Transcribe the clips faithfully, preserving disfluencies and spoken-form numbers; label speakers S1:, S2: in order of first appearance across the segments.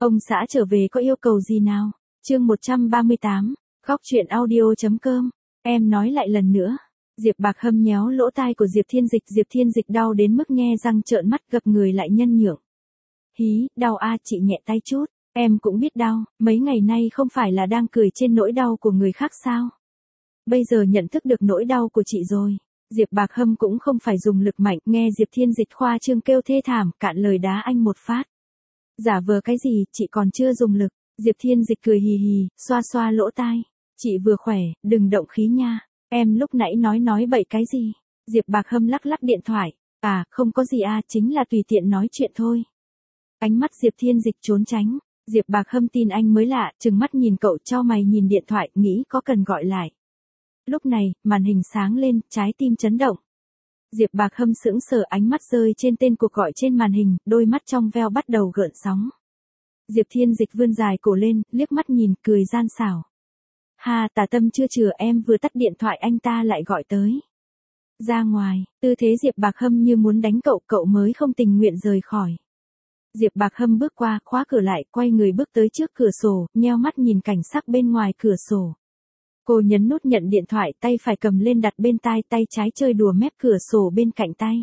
S1: Ông xã trở về có yêu cầu gì nào? Chương một trăm ba mươi tám, Góc truyện audio.com. Em nói lại lần nữa. Diệp Bạc Hâm nhéo lỗ tai của Diệp Thiên Dịch, Diệp Thiên Dịch đau đến mức nhe răng trợn mắt, gập người lại nhân nhượng. Hí, đau a, chị nhẹ tay chút, em cũng biết đau, mấy ngày nay không phải là đang cười trên nỗi đau của người khác sao? Bây giờ nhận thức được nỗi đau của chị rồi. Diệp Bạc Hâm cũng không phải dùng lực mạnh, nghe Diệp Thiên Dịch khoa trương kêu thê thảm, cạn lời đá anh một phát. Giả vờ cái gì, chị còn chưa dùng lực. Diệp Thiên Dịch cười hì hì, xoa xoa lỗ tai. Chị vừa khỏe, đừng động khí nha. Em lúc nãy nói nói bậy cái gì? Diệp Bạc Hâm lắc lắc điện thoại. À, không có gì à, chính là tùy tiện nói chuyện thôi. Ánh mắt Diệp Thiên Dịch trốn tránh. Diệp Bạc Hâm tin anh mới lạ, trừng mắt nhìn cậu, chau mày nhìn điện thoại, nghĩ có cần gọi lại. Lúc này, màn hình sáng lên, trái tim chấn động. Diệp Bạc Hâm sững sờ, ánh mắt rơi trên tên cuộc gọi trên màn hình, đôi mắt trong veo bắt đầu gợn sóng. Diệp Thiên Dịch vươn dài cổ lên, liếc mắt nhìn, cười gian xảo. Ha, tà tâm chưa chừa, em vừa tắt điện thoại anh ta lại gọi tới. Ra ngoài, tư thế Diệp Bạc Hâm như muốn đánh cậu, cậu mới không tình nguyện rời khỏi. Diệp Bạc Hâm bước qua, khóa cửa lại, quay người bước tới trước cửa sổ, nheo mắt nhìn cảnh sắc bên ngoài cửa sổ. Cô nhấn nút nhận điện thoại, tay phải cầm lên đặt bên tai, tay trái chơi đùa mép cửa sổ bên cạnh tay.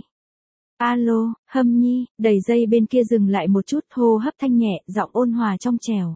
S1: Alo, Hâm Nhi, đầy dây bên kia dừng lại một chút, hô hấp thanh nhẹ, giọng ôn hòa trong trẻo.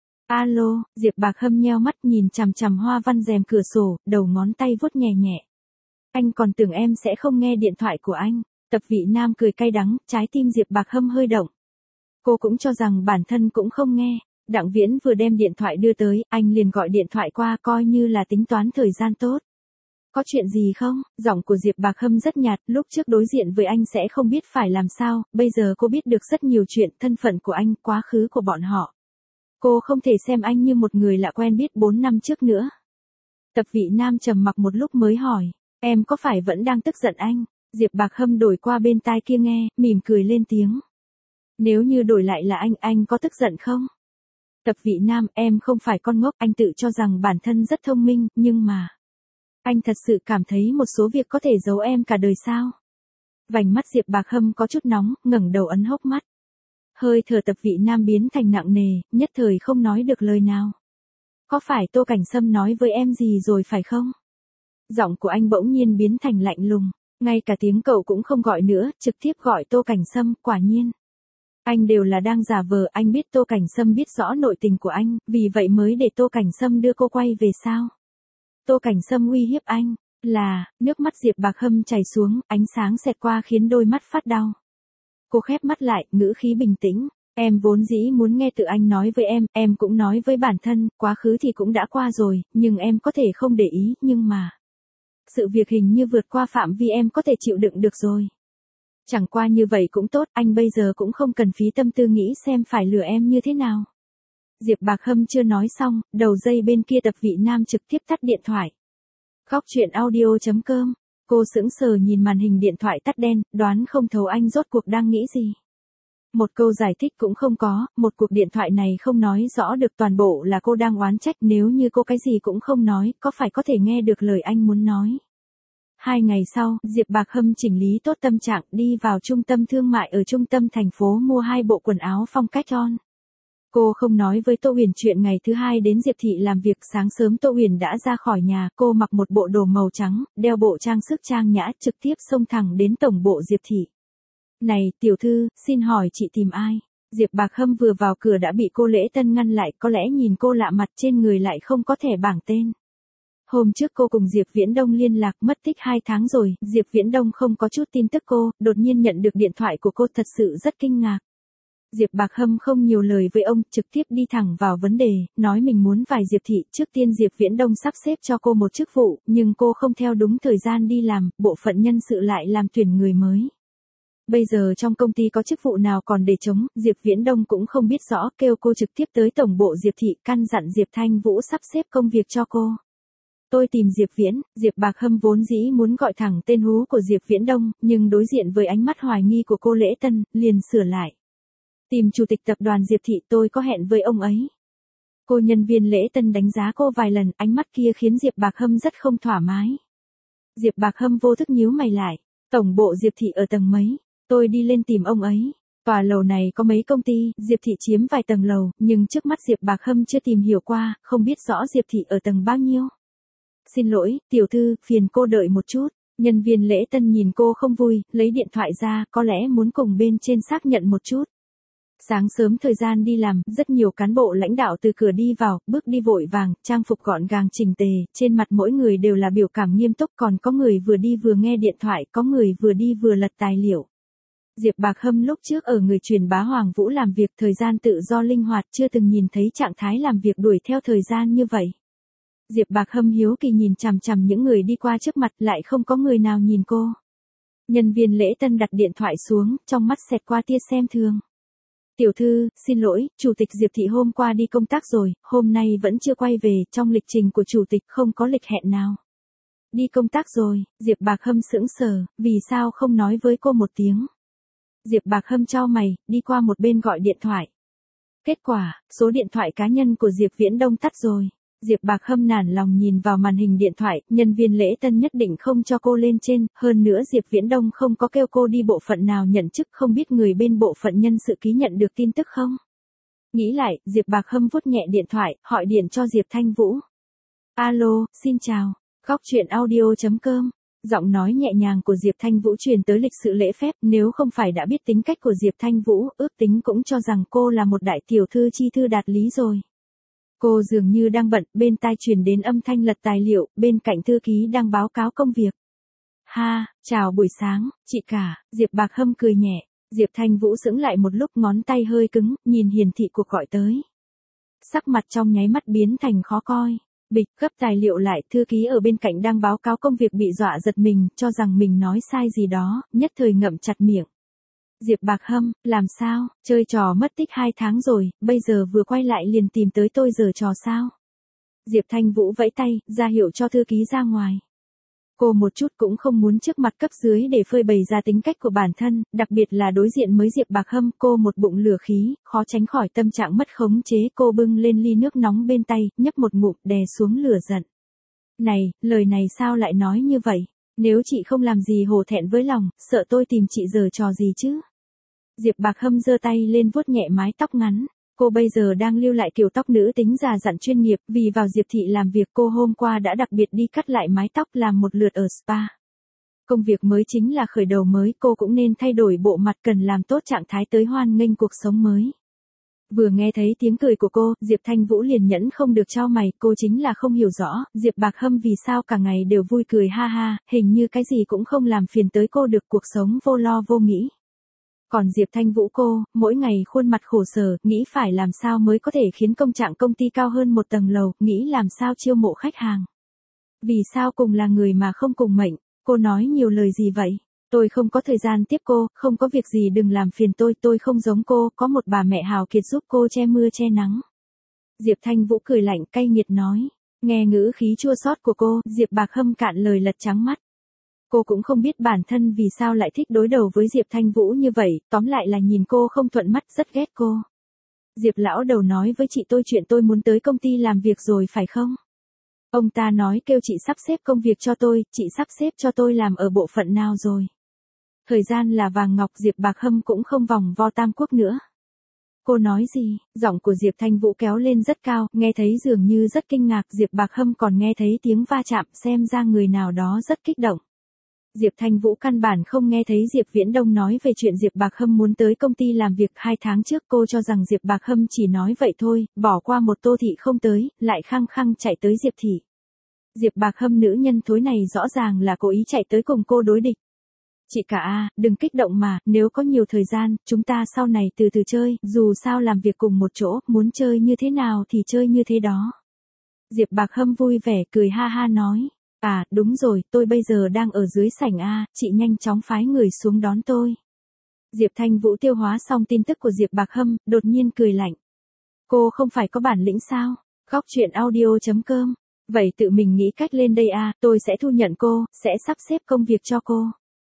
S1: Alo, Diệp Bạc Hâm nheo mắt nhìn chằm chằm hoa văn rèm cửa sổ, đầu ngón tay vuốt nhẹ nhẹ. Anh còn tưởng em sẽ không nghe điện thoại của anh. Tập Vị Nam cười cay đắng, trái tim Diệp Bạc Hâm hơi động. Cô cũng cho rằng bản thân cũng không nghe. Đặng Viễn vừa đem điện thoại đưa tới, anh liền gọi điện thoại qua, coi như là tính toán thời gian tốt. Có chuyện gì không? Giọng của Diệp Bạc Hâm rất nhạt, lúc trước đối diện với anh sẽ không biết phải làm sao, bây giờ cô biết được rất nhiều chuyện, thân phận của anh, quá khứ của bọn họ. Cô không thể xem anh như một người lạ quen biết bốn năm trước nữa. Tập Vị Nam trầm mặc một lúc mới hỏi, em có phải vẫn đang tức giận anh? Diệp Bạc Hâm đổi qua bên tai kia nghe, mỉm cười lên tiếng. Nếu như đổi lại là anh, anh có tức giận không? Tập Vị Nam, em không phải con ngốc, anh tự cho rằng bản thân rất thông minh, nhưng mà... Anh thật sự cảm thấy một số việc có thể giấu em cả đời sao? Vành mắt Diệp Bạc Hâm có chút nóng, ngẩng đầu ấn hốc mắt. Hơi thở Tập Vị Nam biến thành nặng nề, nhất thời không nói được lời nào. Có phải Tô Cảnh Sâm nói với em gì rồi phải không? Giọng của anh bỗng nhiên biến thành lạnh lùng, ngay cả tiếng cậu cũng không gọi nữa, trực tiếp gọi Tô Cảnh Sâm, quả nhiên. Anh đều là đang giả vờ, anh biết Tô Cảnh Sâm biết rõ nội tình của anh, vì vậy mới để Tô Cảnh Sâm đưa cô quay về sao? Tô Cảnh Sâm uy hiếp anh, là, nước mắt Diệp Bạc Hâm chảy xuống, ánh sáng xẹt qua khiến đôi mắt phát đau. Cô khép mắt lại, ngữ khí bình tĩnh, em vốn dĩ muốn nghe tự anh nói với em, em cũng nói với bản thân, quá khứ thì cũng đã qua rồi, nhưng em có thể không để ý, nhưng mà... Sự việc hình như vượt qua phạm vi em có thể chịu đựng được rồi. Chẳng qua như vậy cũng tốt, anh bây giờ cũng không cần phí tâm tư nghĩ xem phải lừa em như thế nào. Diệp Bạc Hâm chưa nói xong, đầu dây bên kia Tập Vị Nam trực tiếp tắt điện thoại. Góc truyện audio.com. Cô sững sờ nhìn màn hình điện thoại tắt đen, đoán không thấu anh rốt cuộc đang nghĩ gì. Một câu giải thích cũng không có, một cuộc điện thoại này không nói rõ được toàn bộ là cô đang oán trách, nếu như cô cái gì cũng không nói, có phải có thể nghe được lời anh muốn nói. Hai ngày sau, Diệp Bạc Hâm chỉnh lý tốt tâm trạng, đi vào trung tâm thương mại ở trung tâm thành phố mua hai bộ quần áo phong cách on. Cô không nói với Tô Huyền chuyện ngày thứ hai đến Diệp Thị làm việc, sáng sớm Tô Huyền đã ra khỏi nhà, cô mặc một bộ đồ màu trắng, đeo bộ trang sức trang nhã, trực tiếp xông thẳng đến tổng bộ Diệp Thị. Này, tiểu thư, xin hỏi chị tìm ai? Diệp Bạc Hâm vừa vào cửa đã bị cô Lễ Tân ngăn lại, có lẽ nhìn cô lạ mặt trên người lại không có thẻ bảng tên. Hôm trước cô cùng Diệp Viễn Đông liên lạc, mất tích hai tháng rồi, Diệp Viễn Đông không có chút tin tức cô, đột nhiên nhận được điện thoại của cô, thật sự rất kinh ngạc. Diệp Bạc Hâm không nhiều lời với ông, trực tiếp đi thẳng vào vấn đề, nói mình muốn vài Diệp Thị. Trước tiên Diệp Viễn Đông sắp xếp cho cô một chức vụ, nhưng cô không theo đúng thời gian đi làm, bộ phận nhân sự lại làm tuyển người mới. Bây giờ trong công ty có chức vụ nào còn để trống, Diệp Viễn Đông cũng không biết rõ, kêu cô trực tiếp tới tổng bộ Diệp Thị, căn dặn Diệp Thanh Vũ sắp xếp công việc cho cô. Tôi tìm Diệp Viễn, Diệp Bạc Hâm vốn dĩ muốn gọi thẳng tên hú của Diệp Viễn Đông, nhưng đối diện với ánh mắt hoài nghi của cô Lễ Tân, liền sửa lại. Tìm chủ tịch tập đoàn Diệp Thị, tôi có hẹn với ông ấy. Cô nhân viên Lễ Tân đánh giá cô vài lần, ánh mắt kia khiến Diệp Bạc Hâm rất không thoải mái. Diệp Bạc Hâm vô thức nhíu mày lại, tổng bộ Diệp Thị ở tầng mấy, tôi đi lên tìm ông ấy. Tòa lầu này có mấy công ty, Diệp Thị chiếm vài tầng lầu, nhưng trước mắt Diệp Bạc Hâm chưa tìm hiểu qua, không biết rõ Diệp Thị ở tầng bao nhiêu. Xin lỗi, tiểu thư, phiền cô đợi một chút. Nhân viên lễ tân nhìn cô không vui, lấy điện thoại ra, có lẽ muốn cùng bên trên xác nhận một chút. Sáng sớm thời gian đi làm, rất nhiều cán bộ lãnh đạo từ cửa đi vào, bước đi vội vàng, trang phục gọn gàng chỉnh tề, trên mặt mỗi người đều là biểu cảm nghiêm túc, còn có người vừa đi vừa nghe điện thoại, có người vừa đi vừa lật tài liệu. Diệp Bạc Hâm lúc trước ở người truyền bá Hoàng Vũ làm việc thời gian tự do linh hoạt, chưa từng nhìn thấy trạng thái làm việc đuổi theo thời gian như vậy. Diệp Bạc Hâm hiếu kỳ nhìn chằm chằm những người đi qua trước mặt, lại không có người nào nhìn cô. Nhân viên lễ tân đặt điện thoại xuống, trong mắt xẹt qua tia xem thường. Tiểu thư, xin lỗi, Chủ tịch Diệp Thị hôm qua đi công tác rồi, hôm nay vẫn chưa quay về, trong lịch trình của Chủ tịch không có lịch hẹn nào. Đi công tác rồi, Diệp Bạc Hâm sững sờ, vì sao không nói với cô một tiếng. Diệp Bạc Hâm chau mày, đi qua một bên gọi điện thoại. Kết quả, số điện thoại cá nhân của Diệp Viễn Đông tắt rồi. Diệp Bạc Hâm nản lòng nhìn vào màn hình điện thoại, nhân viên lễ tân nhất định không cho cô lên trên, hơn nữa Diệp Viễn Đông không có kêu cô đi bộ phận nào nhận chức, không biết người bên bộ phận nhân sự ký nhận được tin tức không? Nghĩ lại, Diệp Bạc Hâm vuốt nhẹ điện thoại, hỏi điện cho Diệp Thanh Vũ. Alo, xin chào, góc truyện audio chấm com. Giọng nói nhẹ nhàng của Diệp Thanh Vũ truyền tới lịch sự lễ phép, nếu không phải đã biết tính cách của Diệp Thanh Vũ, ước tính cũng cho rằng cô là một đại tiểu thư chi thư đạt lý rồi. Cô dường như đang bận, bên tai truyền đến âm thanh lật tài liệu, bên cạnh thư ký đang báo cáo công việc. Ha, chào buổi sáng, chị cả, Diệp Bạc Hâm cười nhẹ, Diệp Thanh Vũ sững lại một lúc, ngón tay hơi cứng, nhìn hiển thị cuộc gọi tới. Sắc mặt trong nháy mắt biến thành khó coi. Bịch, gấp tài liệu lại, thư ký ở bên cạnh đang báo cáo công việc bị dọa giật mình, cho rằng mình nói sai gì đó, nhất thời ngậm chặt miệng. Diệp Bạc Hâm, làm sao, chơi trò mất tích hai tháng rồi, bây giờ vừa quay lại liền tìm tới tôi giở trò sao? Diệp Thanh Vũ vẫy tay, ra hiệu cho thư ký ra ngoài. Cô một chút cũng không muốn trước mặt cấp dưới để phơi bày ra tính cách của bản thân, đặc biệt là đối diện mới Diệp Bạc Hâm, cô một bụng lửa khí, khó tránh khỏi tâm trạng mất khống chế, cô bưng lên ly nước nóng bên tay, nhấp một ngụm, đè xuống lửa giận. Này, lời này sao lại nói như vậy? Nếu chị không làm gì hổ thẹn với lòng, sợ tôi tìm chị giở trò gì chứ? Diệp Bạc Hâm giơ tay lên vuốt nhẹ mái tóc ngắn. Cô bây giờ đang lưu lại kiểu tóc nữ tính già dặn chuyên nghiệp, vì vào Diệp Thị làm việc cô hôm qua đã đặc biệt đi cắt lại mái tóc làm một lượt ở spa. Công việc mới chính là khởi đầu mới, cô cũng nên thay đổi bộ mặt, cần làm tốt trạng thái tới hoan nghênh cuộc sống mới. Vừa nghe thấy tiếng cười của cô, Diệp Thanh Vũ liền nhẫn không được chau mày, cô chính là không hiểu rõ, Diệp Bạc Hâm vì sao cả ngày đều vui cười ha ha, hình như cái gì cũng không làm phiền tới cô được, cuộc sống vô lo vô nghĩ. Còn Diệp Thanh Vũ cô, mỗi ngày khuôn mặt khổ sở, nghĩ phải làm sao mới có thể khiến công trạng công ty cao hơn một tầng lầu, nghĩ làm sao chiêu mộ khách hàng. Vì sao cùng là người mà không cùng mệnh, cô nói nhiều lời gì vậy? Tôi không có thời gian tiếp cô, không có việc gì đừng làm phiền tôi, tôi không giống cô, có một bà mẹ hào kiệt giúp cô che mưa che nắng. Diệp Thanh Vũ cười lạnh cay nghiệt nói, nghe ngữ khí chua xót của cô, Diệp Bạc Hâm cạn lời lật trắng mắt. Cô cũng không biết bản thân vì sao lại thích đối đầu với Diệp Thanh Vũ như vậy, tóm lại là nhìn cô không thuận mắt, rất ghét cô. Diệp lão đầu nói với chị tôi chuyện tôi muốn tới công ty làm việc rồi phải không? Ông ta nói kêu chị sắp xếp công việc cho tôi, chị sắp xếp cho tôi làm ở bộ phận nào rồi? Thời gian là vàng ngọc, Diệp Bạc Hâm cũng không vòng vo tam quốc nữa. Cô nói gì? Giọng của Diệp Thanh Vũ kéo lên rất cao, nghe thấy dường như rất kinh ngạc, Diệp Bạc Hâm còn nghe thấy tiếng va chạm, xem ra người nào đó rất kích động. Diệp Thanh Vũ căn bản không nghe thấy Diệp Viễn Đông nói về chuyện Diệp Bạc Hâm muốn tới công ty làm việc hai tháng trước, cô cho rằng Diệp Bạc Hâm chỉ nói vậy thôi, bỏ qua một Tô Thị không tới, lại khăng khăng chạy tới Diệp Thị. Diệp Bạc Hâm nữ nhân thối này rõ ràng là cố ý chạy tới cùng cô đối địch. Chị cả a, đừng kích động mà, nếu có nhiều thời gian, chúng ta sau này từ từ chơi, dù sao làm việc cùng một chỗ, muốn chơi như thế nào thì chơi như thế đó. Diệp Bạc Hâm vui vẻ cười ha ha nói. À, đúng rồi, tôi bây giờ đang ở dưới sảnh A, chị nhanh chóng phái người xuống đón tôi. Diệp Thanh Vũ tiêu hóa xong tin tức của Diệp Bạc Hâm, đột nhiên cười lạnh. Cô không phải có bản lĩnh sao? Góc truyện audio chấm com. Vậy tự mình nghĩ cách lên đây a, tôi sẽ thu nhận cô, sẽ sắp xếp công việc cho cô.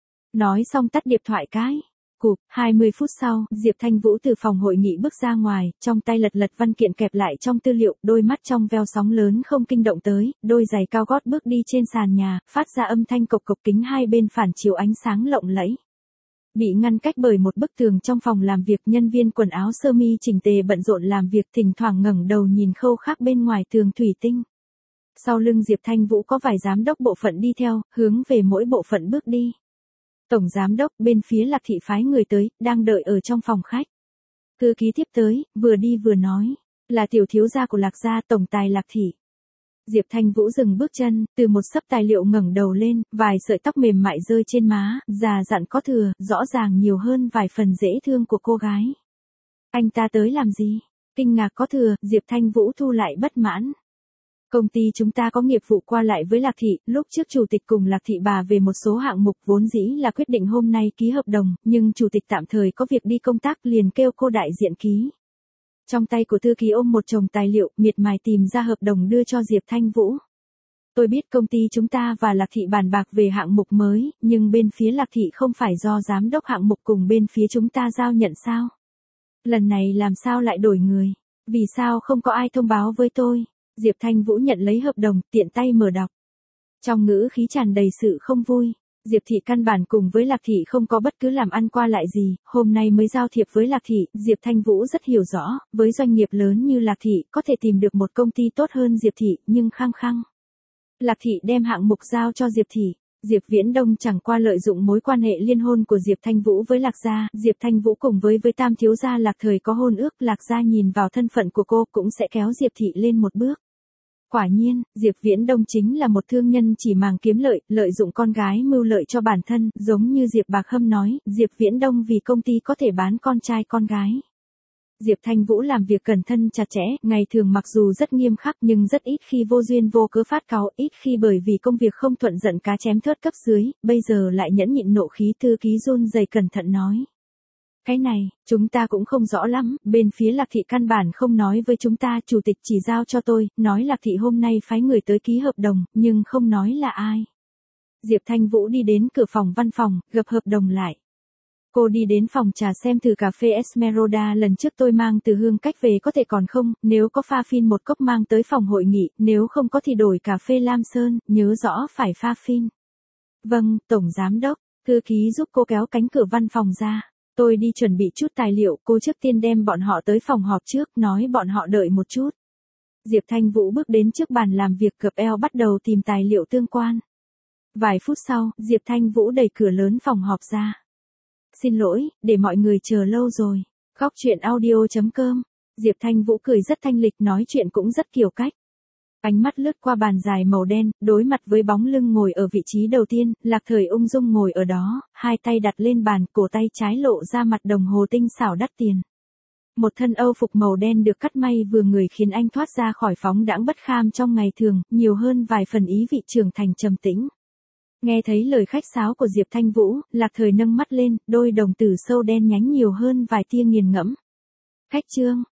S1: Nói xong tắt điện thoại cái. Cụp, hai mươi phút sau, Diệp Thanh Vũ từ phòng hội nghị bước ra ngoài, trong tay lật lật văn kiện kẹp lại trong tư liệu, đôi mắt trong veo sóng lớn không kinh động tới, đôi giày cao gót bước đi trên sàn nhà, phát ra âm thanh cộc cộc, kính hai bên phản chiếu ánh sáng lộng lẫy. Bị ngăn cách bởi một bức tường trong phòng làm việc, nhân viên quần áo sơ mi chỉnh tề bận rộn làm việc, thỉnh thoảng ngẩng đầu nhìn khâu khác bên ngoài tường thủy tinh. Sau lưng Diệp Thanh Vũ có vài giám đốc bộ phận đi theo, hướng về mỗi bộ phận bước đi. Tổng giám đốc bên phía Lạc Thị phái người tới, đang đợi ở trong phòng khách. Thư ký tiếp tới, vừa đi vừa nói, là tiểu thiếu gia của Lạc gia, tổng tài Lạc Thị. Diệp Thanh Vũ dừng bước chân, từ một xấp tài liệu ngẩng đầu lên, vài sợi tóc mềm mại rơi trên má, già dặn có thừa, rõ ràng nhiều hơn vài phần dễ thương của cô gái. Anh ta tới làm gì? Kinh ngạc có thừa, Diệp Thanh Vũ thu lại bất mãn. Công ty chúng ta có nghiệp vụ qua lại với Lạc Thị, lúc trước chủ tịch cùng Lạc Thị bà về một số hạng mục vốn dĩ là quyết định hôm nay ký hợp đồng, nhưng chủ tịch tạm thời có việc đi công tác liền kêu cô đại diện ký. Trong tay của thư ký ôm một chồng tài liệu, miệt mài tìm ra hợp đồng đưa cho Diệp Thanh Vũ. Tôi biết công ty chúng ta và Lạc Thị bàn bạc về hạng mục mới, nhưng bên phía Lạc Thị không phải do giám đốc hạng mục cùng bên phía chúng ta giao nhận sao? Lần này làm sao lại đổi người? Vì sao không có ai thông báo với tôi? Diệp Thanh Vũ nhận lấy hợp đồng, tiện tay mở đọc. Trong ngữ khí tràn đầy sự không vui. Diệp Thị căn bản cùng với Lạc Thị không có bất cứ làm ăn qua lại gì, hôm nay mới giao thiệp với Lạc Thị, Diệp Thanh Vũ rất hiểu rõ, với doanh nghiệp lớn như Lạc Thị, có thể tìm được một công ty tốt hơn Diệp Thị, nhưng khăng khăng. Lạc Thị đem hạng mục giao cho Diệp Thị, Diệp Viễn Đông chẳng qua lợi dụng mối quan hệ liên hôn của Diệp Thanh Vũ với Lạc gia, Diệp Thanh Vũ cùng với với Tam thiếu gia Lạc thời có hôn ước, Lạc gia nhìn vào thân phận của cô cũng sẽ kéo Diệp Thị lên một bước. Quả nhiên, Diệp Viễn Đông chính là một thương nhân chỉ màng kiếm lợi, lợi dụng con gái mưu lợi cho bản thân, giống như Diệp Bạc Hâm nói, Diệp Viễn Đông vì công ty có thể bán con trai con gái. Diệp Thanh Vũ làm việc cẩn thận chặt chẽ, ngày thường mặc dù rất nghiêm khắc nhưng rất ít khi vô duyên vô cớ phát cáu, ít khi bởi vì công việc không thuận giận cá chém thớt cấp dưới, bây giờ lại nhẫn nhịn nộ khí. Thư ký run rẩy cẩn thận nói. Cái này, chúng ta cũng không rõ lắm, bên phía Lạc Thị căn bản không nói với chúng ta, chủ tịch chỉ giao cho tôi, nói Lạc Thị hôm nay phái người tới ký hợp đồng, nhưng không nói là ai. Diệp Thanh Vũ đi đến cửa phòng văn phòng, gập hợp đồng lại. Cô đi đến phòng trà xem thử cà phê Esmeralda lần trước tôi mang từ Hương Cách về có thể còn không, nếu có pha phin một cốc mang tới phòng hội nghị, nếu không có thì đổi cà phê Lam Sơn, nhớ rõ phải pha phin. Vâng, Tổng Giám Đốc, thư ký giúp cô kéo cánh cửa văn phòng ra. Tôi đi chuẩn bị chút tài liệu, cô trước tiên đem bọn họ tới phòng họp trước, nói bọn họ đợi một chút. Diệp Thanh Vũ bước đến trước bàn làm việc, cập eo bắt đầu tìm tài liệu tương quan. Vài phút sau, Diệp Thanh Vũ đẩy cửa lớn phòng họp ra. Xin lỗi, để mọi người chờ lâu rồi. Góc chuyện audio chấm com. Diệp Thanh Vũ cười rất thanh lịch, nói chuyện cũng rất kiểu cách. Ánh mắt lướt qua bàn dài màu đen, đối mặt với bóng lưng ngồi ở vị trí đầu tiên, Lạc Thời ung dung ngồi ở đó, hai tay đặt lên bàn, cổ tay trái lộ ra mặt đồng hồ tinh xảo đắt tiền. Một thân âu phục màu đen được cắt may vừa người khiến anh thoát ra khỏi phóng đãng bất kham trong ngày thường, nhiều hơn vài phần ý vị trưởng thành trầm tĩnh. Nghe thấy lời khách sáo của Diệp Thanh Vũ, Lạc Thời nâng mắt lên, đôi đồng tử sâu đen nhánh nhiều hơn vài tia nghiền ngẫm. Khách Trương,